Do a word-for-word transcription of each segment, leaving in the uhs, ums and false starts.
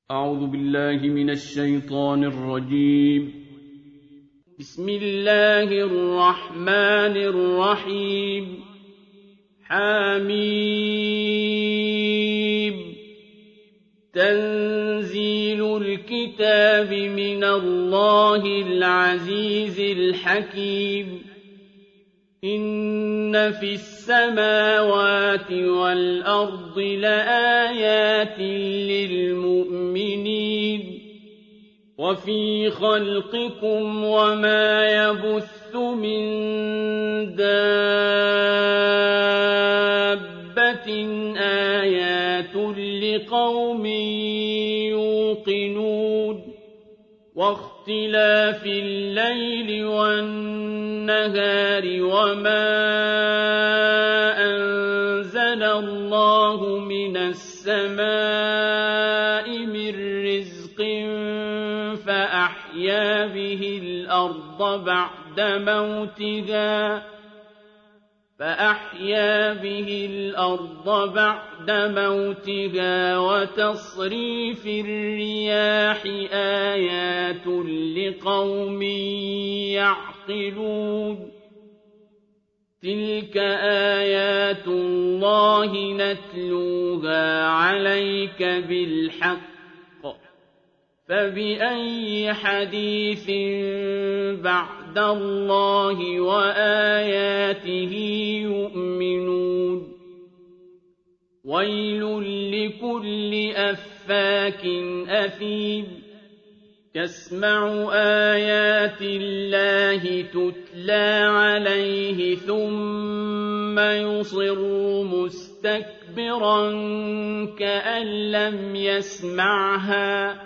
أعوذ بالله من الشيطان الرجيم. بسم الله الرحمن الرحيم. حميم. تنزيل الكتاب من الله العزيز الحكيم. إن في السماوات والأرض لآيات للمؤمنين وفي خلقكم وما يبث من دابة آيات لقوم يوقنون واختلاف الليل والنهار وما أنزل الله من السماء من رزق فأحيا به الأرض بعد موتها فأحيا به الأرض بعد موتها وتصريف الرياح آيات لقوم يعقلون تلك آيات الله نتلوها عليك بالحق فبأي حديث بعد الله وآياته يؤمنون ويل لكل أفاك أثيم يسمع آيات الله تتلى عليه ثم يصر مستكبرا كأن لم يسمعها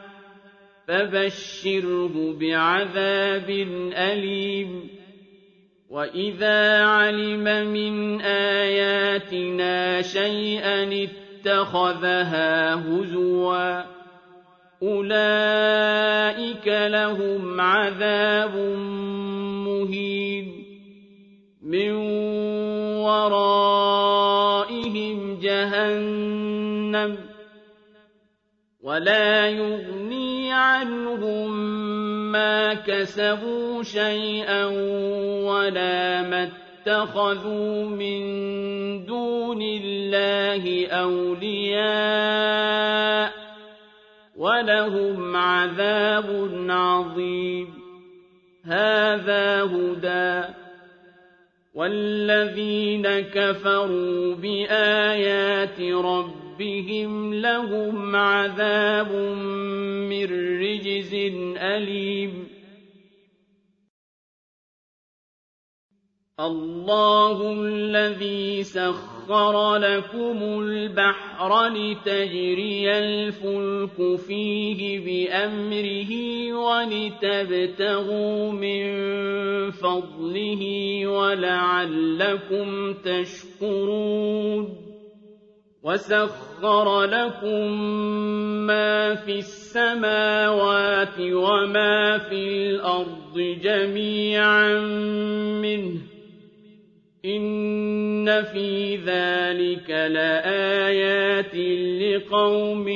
فبشره بعذاب أليم وإذا علم من آياتنا شيئا اتخذها هزوا أولئك لهم عذاب مهين من ورائهم جهنم ولا يغني عنهم ما كسبوا شيئا ولا ما اتخذوا من دون الله أولياء ولهم عذاب عظيم هذا هدى والذين كفروا بآيات ربهم لهم عذاب من رجز أليم الله الذي سخر لكم البحر لتجري الفلك فيه بأمره ولتبتغوا من فضله ولعلكم تشكرون وسخر لكم ما في السماوات وما في الأرض جميعا منه إن في ذلك لآيات لقوم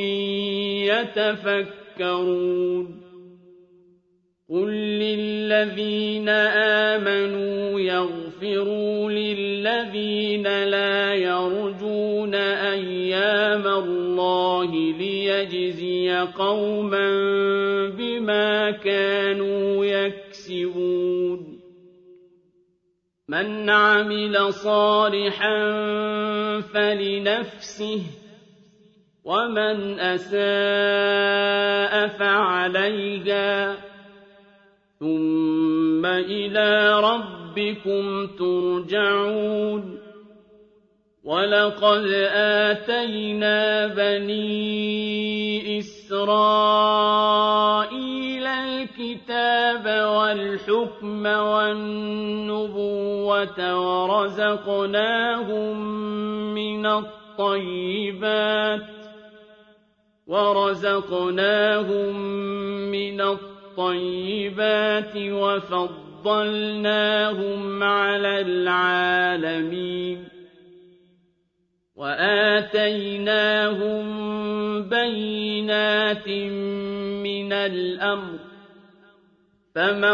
يتفكرون قل للذين آمنوا يغفروا للذين لا يرجون أيام الله ليجزي قوما بما كانوا يكسبون من عمل صالحا فلنفسه ومن أساء فعليها ثم إلى ربكم ترجعون ولقد آتينا بني إسرائيل الكتاب والحكم والنبوة ورزقناهم من الطيبات ورزقناهم من الطيبات وفضلناهم على العالمين وآتيناهم بينات من الأمر فما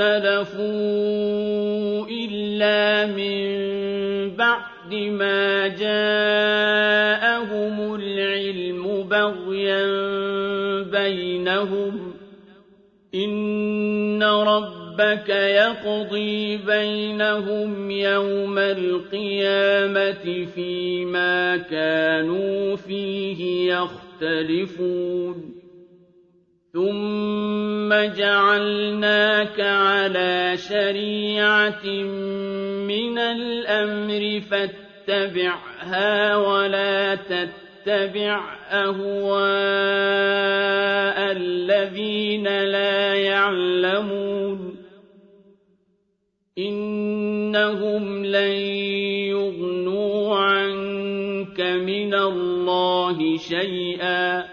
اختلفوا إلا من بعد ما جاءهم العلم بغيا بينهم إن ربك يقضي بينهم يوم القيامة فيما كانوا فيه يختلفون ثم جعلناك على شريعة من الأمر فاتبعها ولا تتبع أهواء الذين لا يعلمون إنهم لن يغنوا عنك من الله شيئا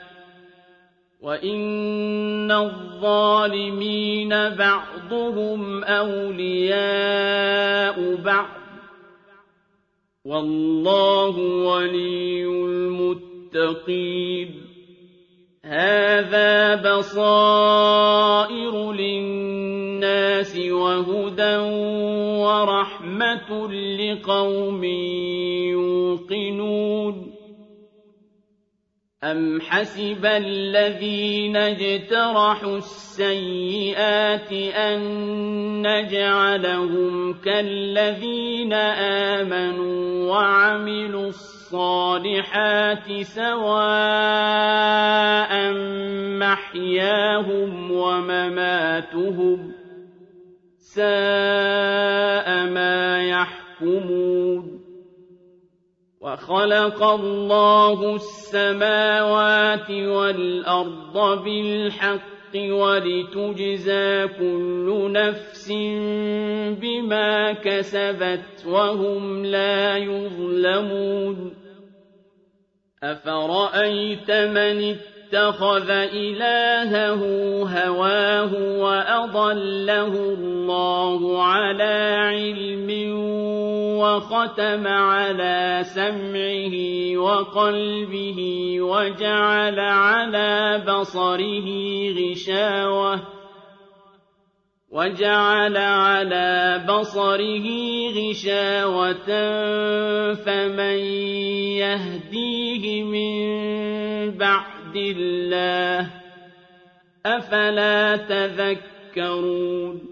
وإن الظالمين بعضهم أولياء بعض والله ولي المتقين هذا بصائر للناس وهدى ورحمة لقوم يوقنون أم حسب الذين اجترحوا السيئات أن نجعلهم كالذين آمنوا وعملوا الصالحات سواء محياهم ومماتهم ساء ما يحكمون وخلق الله السماوات والأرض بالحق ولتجزى كل نفس بما كسبت وهم لا يظلمون أفرأيت من اتخذ إلهه هواه وأضله الله على علم وختم على سمعه وقلبه وجعل على بصره غشاوة وجعل على بصره غشاوة فمن يهديه من بعد الله أفلا تذكرون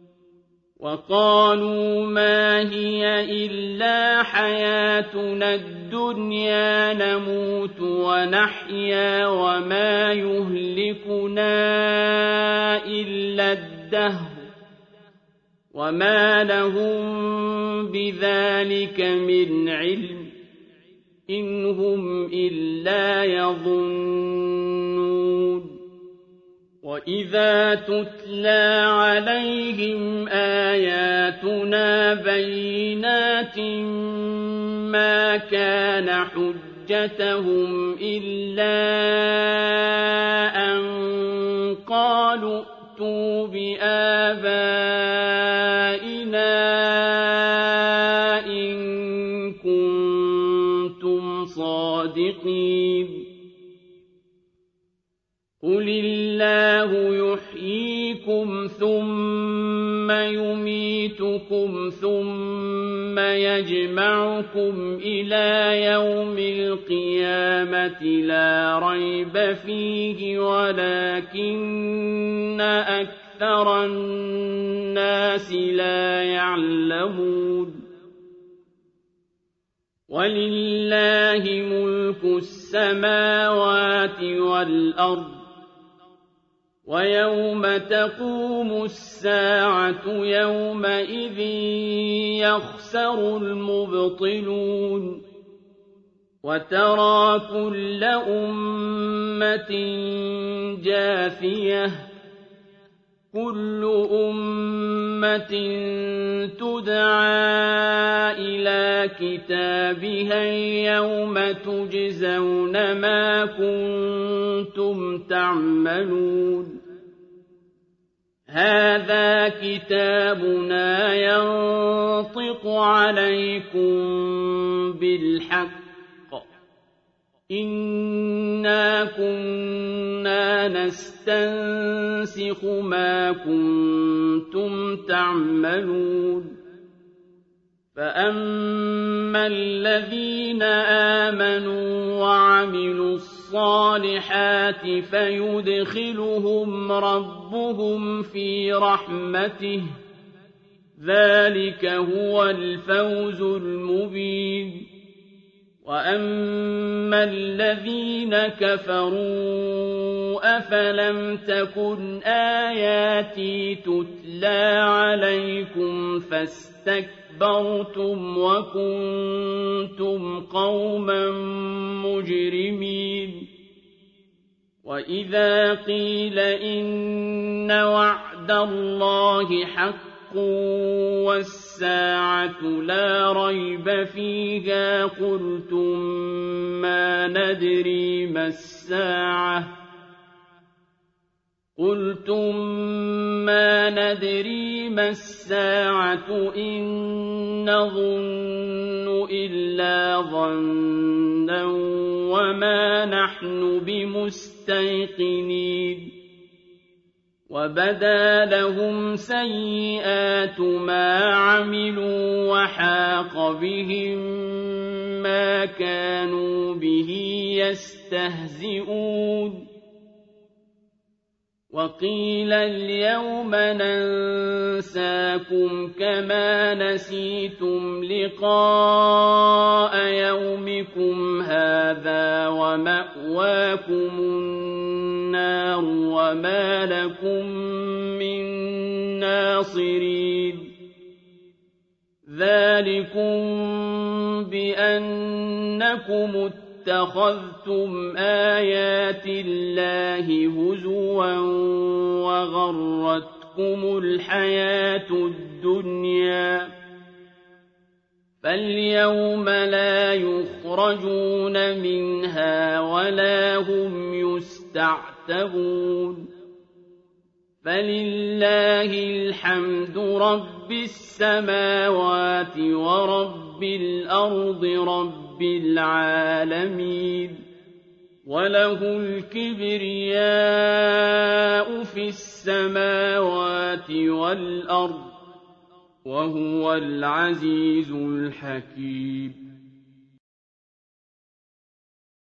وقالوا ما هي إلا حياتنا الدنيا نموت ونحيا وما يهلكنا إلا الدهر وما لهم بذلك من علم إن هم إلا يظنون وإذا تتلى عليهم آياتنا بينات ما كان حجتهم إلا أن قالوا ائتوا بآبائنا إن كنتم صادقين قل الله يحييكم ثم يميتكم ثم يجمعكم إلى يوم القيامة لا ريب فيه ولكن أكثر الناس لا يعلمون ولله ملك السماوات والأرض ويوم تقوم الساعة يومئذ يخسر المبطلون وترى كل أمة جاثية كل أمة تدعى إلى كتابها يوم تجزون ما كنتم تعملون هذا كتابنا ينطق عليكم بالحق إِنَّا كُنَّا نَسْتَنسِخُ مَا كُنتُمْ تَعْمَلُونَ فَأَمَّا الَّذِينَ آمَنُوا وَعَمِلُوا الصَّالِحَاتِ فَيُدْخِلُهُمْ رَبُّهُمْ فِي رَحْمَتِهِ ۚ ذَٰلِكَ هُوَ الْفَوْزُ الْمُبِينُ وَأَمَّا الَّذِينَ كَفَرُوا أَفَلَمْ تَكُنْ آيَاتِي تُتْلَىٰ عَلَيْكُمْ فَاسْتَكْبَرْتُمْ وَكُنتُمْ قَوْمًا مُّجْرِمِينَ وَإِذَا قِيلَ إِنَّ وَعْدَ اللَّهِ حَقٌّ وَالسَّاعَةُ لَا رَيْبَ فِيهَا قُلْتُم مَّا نَدْرِي مَا السَّاعَةُ قُلْتُم مَّا نَدْرِي مَا السَّاعَةُ إِن نَّظُنُّ إِلَّا ظَنًّا وَمَا نَحْنُ بِمُسْتَيْقِنِينَ وَبَدَا لَهُمْ سَيِّئَاتُ مَا عَمِلُوا وَحَاقَ بِهِم مَّا كَانُوا بِهِ يَسْتَهْزِئُونَ وَقِيلَ الْيَوْمَ نَنسَاكُمْ كَمَا نَسِيتُمْ لِقَاءَ يَوْمِكُمْ هَٰذَا وَمَأْوَاكُمُ النَّارُ وَمَا لَكُم مِّن نَّاصِرِينَ ذَٰلِكُم بِأَنَّكُمُ اتَّخَذْتُمْ آيَاتِ اللَّهِ هُزُوًا وَغَرَّتْكُمُ الْحَيَاةُ الدُّنْيَا فَالْيَوْمَ لَا يُخْرَجُونَ مِنْهَا وَلَا هُمْ يُسْتَعْتَبُونَ فَلِلَّهِ الْحَمْدُ رَبِّ السَّمَاوَاتِ وَرَبِّ الْأَرْضِ رَبِّ الْعَالَمِينَ وَلَهُ الْكِبْرِيَاءُ فِي السَّمَاوَاتِ وَالْأَرْضِ وَهُوَ الْعَزِيزُ الْحَكِيمُ